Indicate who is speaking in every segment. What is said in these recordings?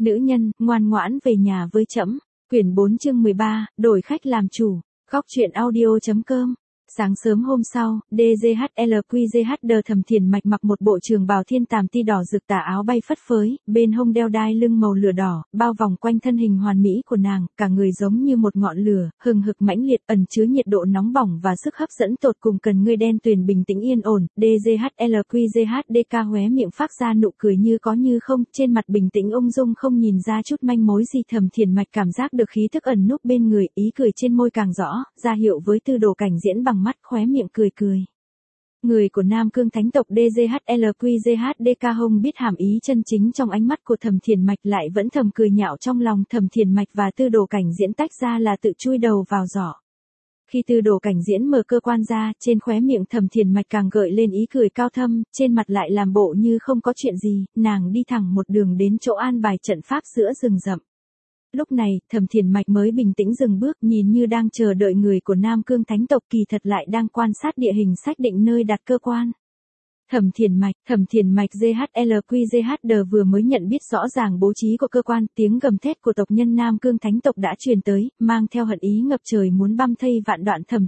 Speaker 1: Nữ nhân, ngoan ngoãn về nhà với trẫm. Quyển 4 chương 13, đổi khách làm chủ. Góc truyện audio.com. Sáng sớm hôm sau, DGHLQGH Thẩm Thiền Mạch mặc một bộ trường bào thiên tàm ti đỏ rực, tà áo bay phất phới, bên hông đeo đai lưng màu lửa đỏ, bao vòng quanh thân hình hoàn mỹ của nàng, cả người giống như một ngọn lửa, hừng hực mãnh liệt, ẩn chứa nhiệt độ nóng bỏng và sức hấp dẫn tột cùng, cần ngươi đen tuyền bình tĩnh yên ổn. DGHLQGHDK hóe miệng phát ra nụ cười như có như không, trên mặt bình tĩnh ung dung, không nhìn ra chút manh mối gì. Thẩm Thiền Mạch cảm giác được khí thức ẩn núp bên người, ý cười trên môi càng rõ, ra hiệu với Tư Đồ Cảnh Diễn bằng mắt, khóe miệng cười cười. Người của Nam Cương Thánh tộc DGHLQGHDK hông biết hàm ý chân chính trong ánh mắt của Thẩm Thiền Mạch, lại vẫn thầm cười nhạo trong lòng. Thẩm Thiền Mạch và Tư Đồ Cảnh Diễn tách ra là tự chui đầu vào giỏ. Khi Tư Đồ Cảnh Diễn mở cơ quan ra, trên khóe miệng Thẩm Thiền Mạch càng gợi lên ý cười cao thâm, trên mặt lại làm bộ như không có chuyện gì, nàng đi thẳng một đường đến chỗ an bài trận pháp giữa rừng rậm. Lúc này, Thẩm Thiền Mạch mới bình tĩnh dừng bước, nhìn như đang chờ đợi người của Nam Cương Thánh tộc, kỳ thật lại đang quan sát địa hình xác định nơi đặt cơ quan. Thẩm Thiền Mạch GHLQGHD vừa mới nhận biết rõ ràng bố trí của cơ quan, tiếng gầm thét của tộc nhân Nam Cương Thánh tộc đã truyền tới, mang theo hận ý ngập trời muốn băm thây vạn đoạn Thẩm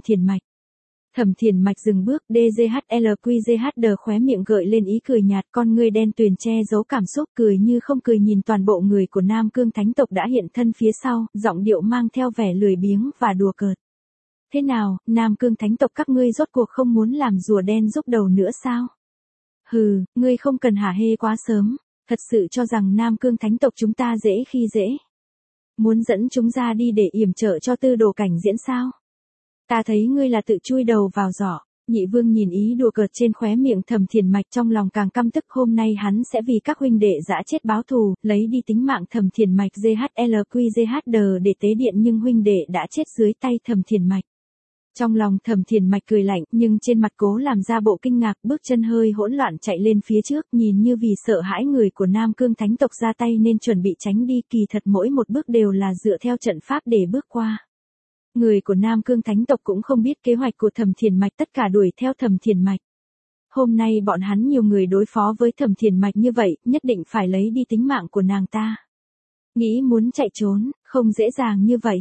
Speaker 1: Thiền Mạch dừng bước, DGHLQGHD khóe miệng gợi lên ý cười nhạt, con ngươi đen tuyền che giấu cảm xúc, cười như không cười nhìn toàn bộ người của Nam Cương Thánh tộc đã hiện thân phía sau, giọng điệu mang theo vẻ lười biếng và đùa cợt. Thế nào, Nam Cương Thánh tộc các ngươi rốt cuộc không muốn làm rùa đen rút đầu nữa sao? Hừ, ngươi không cần hả hê quá sớm, thật sự cho rằng Nam Cương Thánh tộc chúng ta dễ khi dễ. Muốn dẫn chúng ra đi để yểm trợ cho Tư Đồ Cảnh Diễn sao? Ta thấy ngươi là tự chui đầu vào giỏ. Nhị Vương nhìn ý đùa cợt trên khóe miệng Thẩm Thiền Mạch, trong lòng càng căm tức, hôm nay hắn sẽ vì các huynh đệ dã chết báo thù, lấy đi tính mạng Thẩm Thiền Mạch GHLQGHD để tế điện, nhưng huynh đệ đã chết dưới tay Thẩm Thiền Mạch. Trong lòng Thẩm Thiền Mạch cười lạnh, nhưng trên mặt cố làm ra bộ kinh ngạc, bước chân hơi hỗn loạn chạy lên phía trước, nhìn như vì sợ hãi người của Nam Cương Thánh tộc ra tay nên chuẩn bị tránh đi, kỳ thật mỗi một bước đều là dựa theo trận pháp để bước qua. Người của Nam Cương Thánh tộc cũng không biết kế hoạch của Thẩm Thiền Mạch, tất cả đuổi theo Thẩm Thiền Mạch. Hôm nay bọn hắn nhiều người đối phó với Thẩm Thiền Mạch như vậy, nhất định phải lấy đi tính mạng của nàng ta. Nghĩ muốn chạy trốn, không dễ dàng như vậy.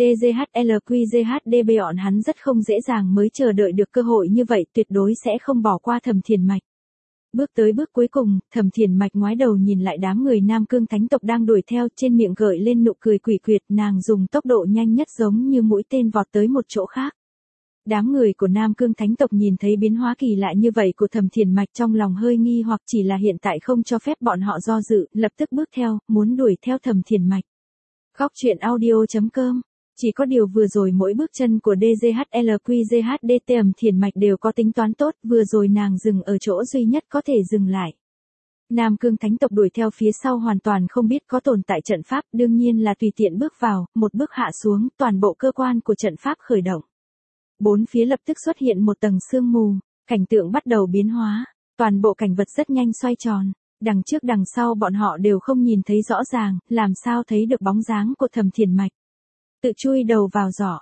Speaker 1: DGHLQGHD bọn hắn rất không dễ dàng mới chờ đợi được cơ hội như vậy, tuyệt đối sẽ không bỏ qua Thẩm Thiền Mạch. Bước tới bước cuối cùng, Thẩm Thiền Mạch ngoái đầu nhìn lại đám người Nam Cương Thánh tộc đang đuổi theo, trên miệng gợi lên nụ cười quỷ quyệt, nàng dùng tốc độ nhanh nhất giống như mũi tên vọt tới một chỗ khác. Đám người của Nam Cương Thánh tộc nhìn thấy biến hóa kỳ lạ như vậy của Thẩm Thiền Mạch, trong lòng hơi nghi hoặc, chỉ là hiện tại không cho phép bọn họ do dự, lập tức bước theo, muốn đuổi theo Thẩm Thiền Mạch. Góc truyện audio.com. Chỉ có điều vừa rồi mỗi bước chân của DGHLQGHD Thẩm Thiền Mạch đều có tính toán tốt, vừa rồi nàng dừng ở chỗ duy nhất có thể dừng lại. Nam Cương Thánh tộc đuổi theo phía sau hoàn toàn không biết có tồn tại trận pháp, đương nhiên là tùy tiện bước vào, một bước hạ xuống, toàn bộ cơ quan của trận pháp khởi động. Bốn phía lập tức xuất hiện một tầng sương mù, cảnh tượng bắt đầu biến hóa, toàn bộ cảnh vật rất nhanh xoay tròn, đằng trước đằng sau bọn họ đều không nhìn thấy rõ ràng, làm sao thấy được bóng dáng của Thẩm Thiền Mạch. Tự chui đầu vào giỏ,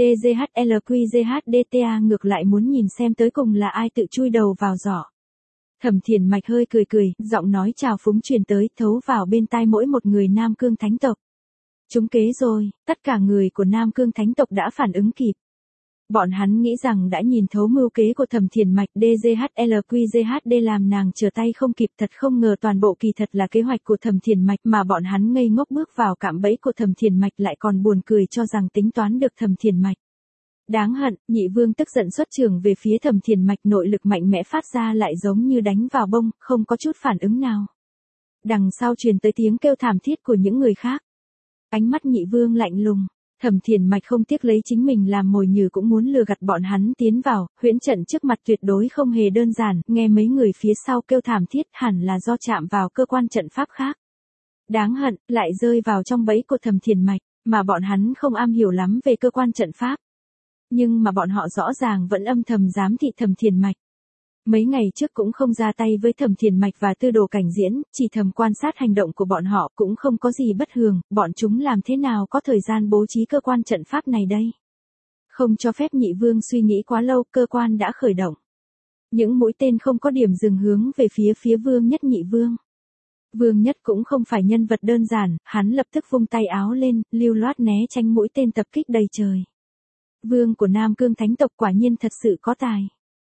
Speaker 1: DGHLQGHDTA ngược lại muốn nhìn xem tới cùng là ai tự chui đầu vào giỏ. Thẩm Thiền Mạch hơi cười cười, giọng nói trào phúng truyền tới, thấu vào bên tai mỗi một người Nam Cương Thánh tộc. Trúng kế rồi, tất cả người của Nam Cương Thánh tộc đã phản ứng kịp. Bọn hắn nghĩ rằng đã nhìn thấu mưu kế của Thẩm Thiền Mạch, DGHLQGHD làm nàng trở tay không kịp, thật không ngờ toàn bộ kỳ thật là kế hoạch của Thẩm Thiền Mạch, mà bọn hắn ngây ngốc bước vào cạm bẫy của Thẩm Thiền Mạch, lại còn buồn cười cho rằng tính toán được Thẩm Thiền Mạch. Đáng hận, Nhị Vương tức giận xuất trường về phía Thẩm Thiền Mạch, nội lực mạnh mẽ phát ra lại giống như đánh vào bông, không có chút phản ứng nào. Đằng sau truyền tới tiếng kêu thảm thiết của những người khác. Ánh mắt Nhị Vương lạnh lùng. Thẩm Thiền Mạch không tiếc lấy chính mình làm mồi nhử cũng muốn lừa gạt bọn hắn tiến vào, huyễn trận trước mặt tuyệt đối không hề đơn giản, nghe mấy người phía sau kêu thảm thiết hẳn là do chạm vào cơ quan trận pháp khác. Đáng hận, lại rơi vào trong bẫy của Thẩm Thiền Mạch, mà bọn hắn không am hiểu lắm về cơ quan trận pháp. Nhưng mà bọn họ rõ ràng vẫn âm thầm giám thị Thẩm Thiền Mạch. Mấy ngày trước cũng không ra tay với Thẩm Thiền Mạch và Tư Đồ Cảnh Diễn, chỉ thầm quan sát hành động của bọn họ, cũng không có gì bất thường, bọn chúng làm thế nào có thời gian bố trí cơ quan trận pháp này đây? Không cho phép Nhị Vương suy nghĩ quá lâu, cơ quan đã khởi động. Những mũi tên không có điểm dừng hướng về phía Vương Nhất Nhị Vương. Vương Nhất cũng không phải nhân vật đơn giản, hắn lập tức vung tay áo lên, lưu loát né tránh mũi tên tập kích đầy trời. Vương của Nam Cương Thánh tộc quả nhiên thật sự có tài.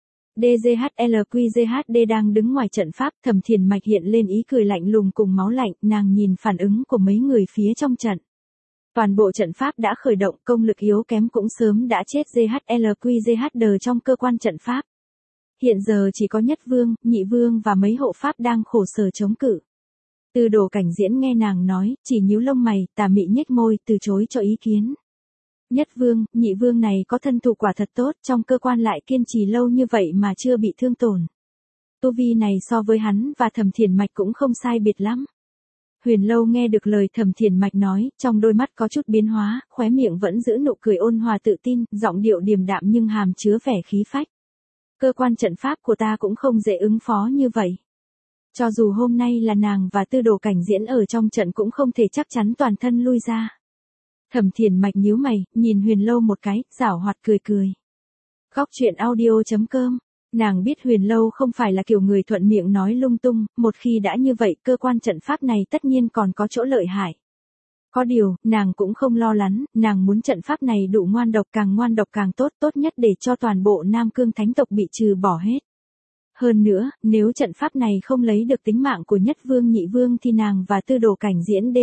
Speaker 1: DGHLQGHD đang đứng ngoài trận pháp, Thẩm Thiền Mạch hiện lên ý cười lạnh lùng cùng máu lạnh, nàng nhìn phản ứng của mấy người phía trong trận. Toàn bộ trận pháp đã khởi động, công lực yếu kém cũng sớm đã chết GHLQGHD trong cơ quan trận pháp. Hiện giờ chỉ có Nhất Vương, Nhị Vương và mấy hộ pháp đang khổ sở chống cự. Tư Đồ Cảnh Diễn nghe nàng nói, chỉ nhíu lông mày, tà mị nhếch môi, từ chối cho ý kiến. Nhất Vương, Nhị Vương này có thân thủ quả thật tốt, trong cơ quan lại kiên trì lâu như vậy mà chưa bị thương tổn. Tu vi này so với hắn và Thẩm Thiền Mạch cũng không sai biệt lắm. Huyền Lâu nghe được lời Thẩm Thiền Mạch nói, trong đôi mắt có chút biến hóa, khóe miệng vẫn giữ nụ cười ôn hòa tự tin, giọng điệu điềm đạm nhưng hàm chứa vẻ khí phách. Cơ quan trận pháp của ta cũng không dễ ứng phó như vậy. Cho dù hôm nay là nàng và Tư Đồ Cảnh Diễn ở trong trận cũng không thể chắc chắn toàn thân lui ra. Thẩm Thiền Mạch nhíu mày, nhìn Huyền Lâu một cái, giảo hoạt cười cười. Góc truyện audio.com. Nàng biết Huyền Lâu không phải là kiểu người thuận miệng nói lung tung, một khi đã như vậy cơ quan trận pháp này tất nhiên còn có chỗ lợi hại. Có điều, nàng cũng không lo lắng, nàng muốn trận pháp này đủ ngoan độc càng tốt, tốt nhất để cho toàn bộ Nam Cương Thánh tộc bị trừ bỏ hết. Hơn nữa, nếu trận pháp này không lấy được tính mạng của Nhất Vương Nhị Vương thì nàng và Tư Đồ Cảnh Diễn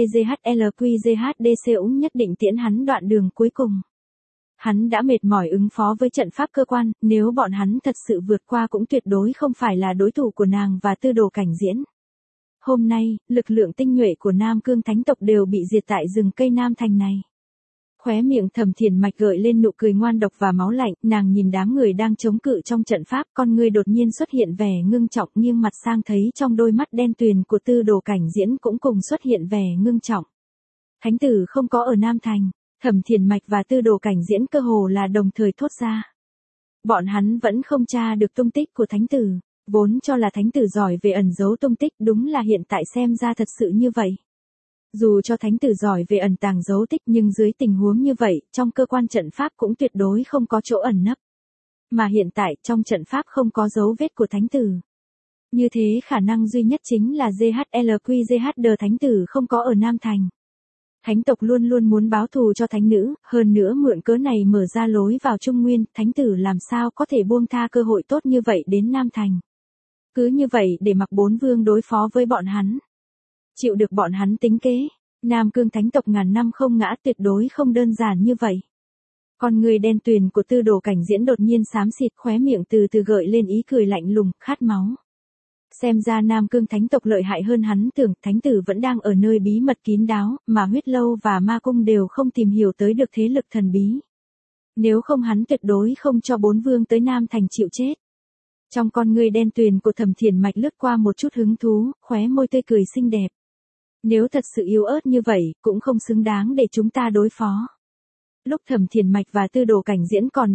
Speaker 1: DGHLQGHDC cũng nhất định tiễn hắn đoạn đường cuối cùng. Hắn đã mệt mỏi ứng phó với trận pháp cơ quan, nếu bọn hắn thật sự vượt qua cũng tuyệt đối không phải là đối thủ của nàng và Tư Đồ Cảnh Diễn. Hôm nay, lực lượng tinh nhuệ của Nam Cương Thánh tộc đều bị diệt tại rừng cây Nam Thành này. Khóe miệng Thẩm Thiền Mạch gợi lên nụ cười ngoan độc và máu lạnh, nàng nhìn đám người đang chống cự trong trận pháp, con người đột nhiên xuất hiện vẻ ngưng trọng, nghiêng mặt sang thấy trong đôi mắt đen tuyền của Tư Đồ Cảnh Diễn cũng cùng xuất hiện vẻ ngưng trọng. Thánh tử không có ở Nam Thành, Thẩm Thiền Mạch và Tư Đồ Cảnh Diễn cơ hồ là đồng thời thốt ra. Bọn hắn vẫn không tra được tung tích của thánh tử, vốn cho là thánh tử giỏi về ẩn giấu tung tích, đúng là hiện tại xem ra thật sự như vậy. Dù cho thánh tử giỏi về ẩn tàng dấu tích nhưng dưới tình huống như vậy, trong cơ quan trận pháp cũng tuyệt đối không có chỗ ẩn nấp. Mà hiện tại trong trận pháp không có dấu vết của thánh tử. Như thế khả năng duy nhất chính là GHLQGHD thánh tử không có ở Nam Thành. Thánh tộc luôn luôn muốn báo thù cho thánh nữ, hơn nữa mượn cớ này mở ra lối vào Trung Nguyên, thánh tử làm sao có thể buông tha cơ hội tốt như vậy đến Nam Thành. Cứ như vậy để mặc bốn vương đối phó với bọn hắn. Chịu được bọn hắn tính kế, Nam Cương Thánh tộc ngàn năm không ngã tuyệt đối không đơn giản như vậy. Con người đen tuyền của Tư Đồ Cảnh Diễn đột nhiên xám xịt, khóe miệng từ từ gợi lên ý cười lạnh lùng, khát máu. Xem ra Nam Cương Thánh tộc lợi hại hơn hắn tưởng, thánh tử vẫn đang ở nơi bí mật kín đáo, mà Huyết Lâu và Ma Cung đều không tìm hiểu tới được thế lực thần bí. Nếu không hắn tuyệt đối không cho bốn vương tới Nam Thành chịu chết. Trong con người đen tuyền của Thẩm Thiền Mạch lướt qua một chút hứng thú, khóe môi tươi cười xinh đẹp. Nếu thật sự yếu ớt như vậy, cũng không xứng đáng để chúng ta đối phó. Lúc Thẩm Thiền Mạch và Tư Đồ Cảnh Diễn còn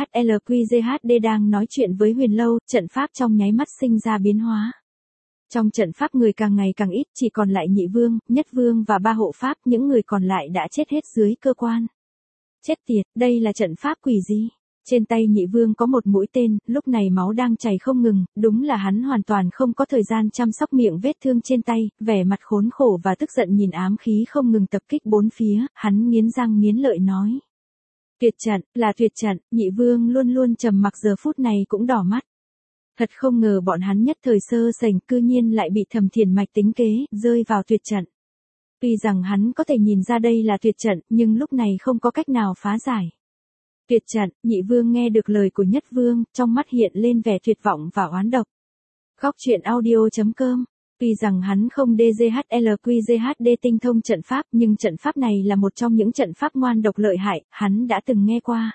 Speaker 1: DGHLQGHD đang nói chuyện với Huyền Lâu, trận pháp trong nháy mắt sinh ra biến hóa. Trong trận pháp người càng ngày càng ít, chỉ còn lại Nhị Vương, Nhất Vương và ba hộ pháp, những người còn lại đã chết hết dưới cơ quan. Chết tiệt, đây là trận pháp quỷ gì? Trên tay Nhị Vương có một mũi tên, lúc này máu đang chảy không ngừng, đúng là hắn hoàn toàn không có thời gian chăm sóc miệng vết thương trên tay, vẻ mặt khốn khổ và tức giận nhìn ám khí không ngừng tập kích bốn phía, hắn nghiến răng nghiến lợi nói. Tuyệt trận, là tuyệt trận, Nhị Vương luôn luôn trầm mặc giờ phút này cũng đỏ mắt. Thật không ngờ bọn hắn nhất thời sơ sảnh cư nhiên lại bị Thẩm Thiền Mạch tính kế, rơi vào tuyệt trận. Tuy rằng hắn có thể nhìn ra đây là tuyệt trận, nhưng lúc này không có cách nào phá giải. Tuyệt trận, Nhị Vương nghe được lời của Nhất Vương, trong mắt hiện lên vẻ tuyệt vọng và oán độc. Góc truyện audio.com. Tuy rằng hắn không DGHLQGHD tinh thông trận pháp, nhưng trận pháp này là một trong những trận pháp ngoan độc lợi hại, hắn đã từng nghe qua.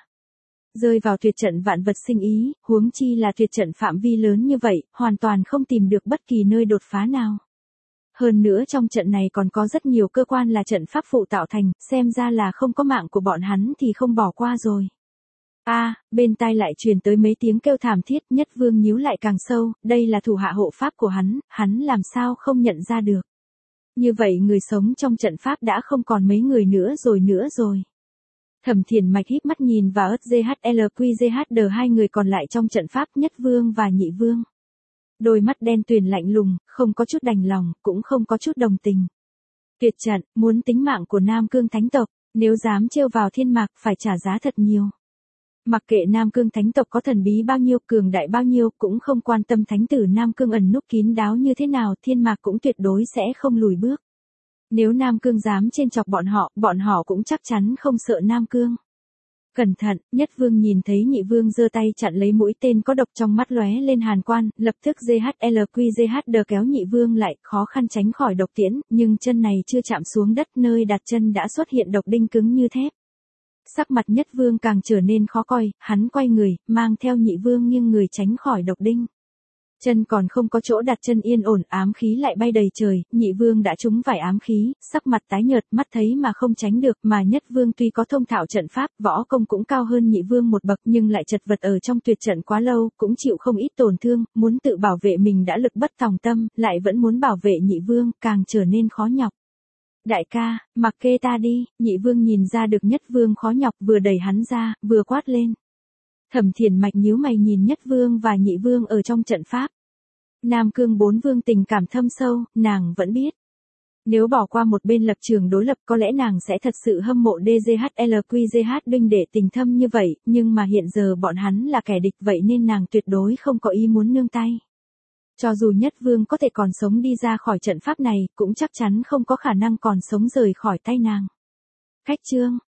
Speaker 1: Rơi vào tuyệt trận vạn vật sinh ý, huống chi là tuyệt trận phạm vi lớn như vậy, hoàn toàn không tìm được bất kỳ nơi đột phá nào. Hơn nữa trong trận này còn có rất nhiều cơ quan là trận pháp phụ tạo thành, xem ra là không có mạng của bọn hắn thì không bỏ qua rồi. Bên tai lại truyền tới mấy tiếng kêu thảm thiết, Nhất Vương nhíu lại càng sâu, đây là thủ hạ hộ pháp của hắn làm sao không nhận ra được. Như vậy người sống trong trận pháp đã không còn mấy người nữa rồi. Thẩm Thiền Mạch híp mắt nhìn vào GHLQGHD hai người còn lại trong trận pháp, Nhất Vương và Nhị Vương. Đôi mắt đen tuyền lạnh lùng, không có chút đành lòng, cũng không có chút đồng tình. Tuyệt trận, muốn tính mạng của Nam Cương Thánh tộc, nếu dám trêu vào thiên mạc phải trả giá thật nhiều. Mặc kệ Nam Cương Thánh tộc có thần bí bao nhiêu, cường đại bao nhiêu, cũng không quan tâm thánh tử Nam Cương ẩn núp kín đáo như thế nào, thiên mạc cũng tuyệt đối sẽ không lùi bước. Nếu Nam Cương dám trêu chọc bọn họ cũng chắc chắn không sợ Nam Cương. Cẩn thận, Nhất Vương nhìn thấy Nhị Vương giơ tay chặn lấy mũi tên có độc, trong mắt lóe lên hàn quang, lập tức GHLQGHD kéo Nhị Vương lại, khó khăn tránh khỏi độc tiễn, nhưng chân này chưa chạm xuống đất, nơi đặt chân đã xuất hiện độc đinh cứng như thép. Sắc mặt Nhất Vương càng trở nên khó coi, hắn quay người, mang theo Nhị Vương nghiêng người tránh khỏi độc đinh. Chân còn không có chỗ đặt chân yên ổn, ám khí lại bay đầy trời, Nhị Vương đã trúng phải ám khí, sắc mặt tái nhợt, mắt thấy mà không tránh được, mà Nhất Vương tuy có thông thạo trận pháp, võ công cũng cao hơn Nhị Vương một bậc, nhưng lại chật vật ở trong tuyệt trận quá lâu, cũng chịu không ít tổn thương, muốn tự bảo vệ mình đã lực bất tòng tâm, lại vẫn muốn bảo vệ Nhị Vương, càng trở nên khó nhọc. Đại ca, mặc kệ ta đi, Nhị Vương nhìn ra được Nhất Vương khó nhọc, vừa đẩy hắn ra, vừa quát lên. Thẩm Thiền Mạch nhíu mày nhìn Nhất Vương và Nhị Vương ở trong trận pháp. Nam Cương 4 vương tình cảm thâm sâu, nàng vẫn biết. Nếu bỏ qua một bên lập trường đối lập có lẽ nàng sẽ thật sự hâm mộ DGHLQGH đinh để tình thâm như vậy, nhưng mà hiện giờ bọn hắn là kẻ địch vậy nên nàng tuyệt đối không có ý muốn nương tay. Cho dù Nhất Vương có thể còn sống đi ra khỏi trận pháp này, cũng chắc chắn không có khả năng còn sống rời khỏi tay nàng. Khách chương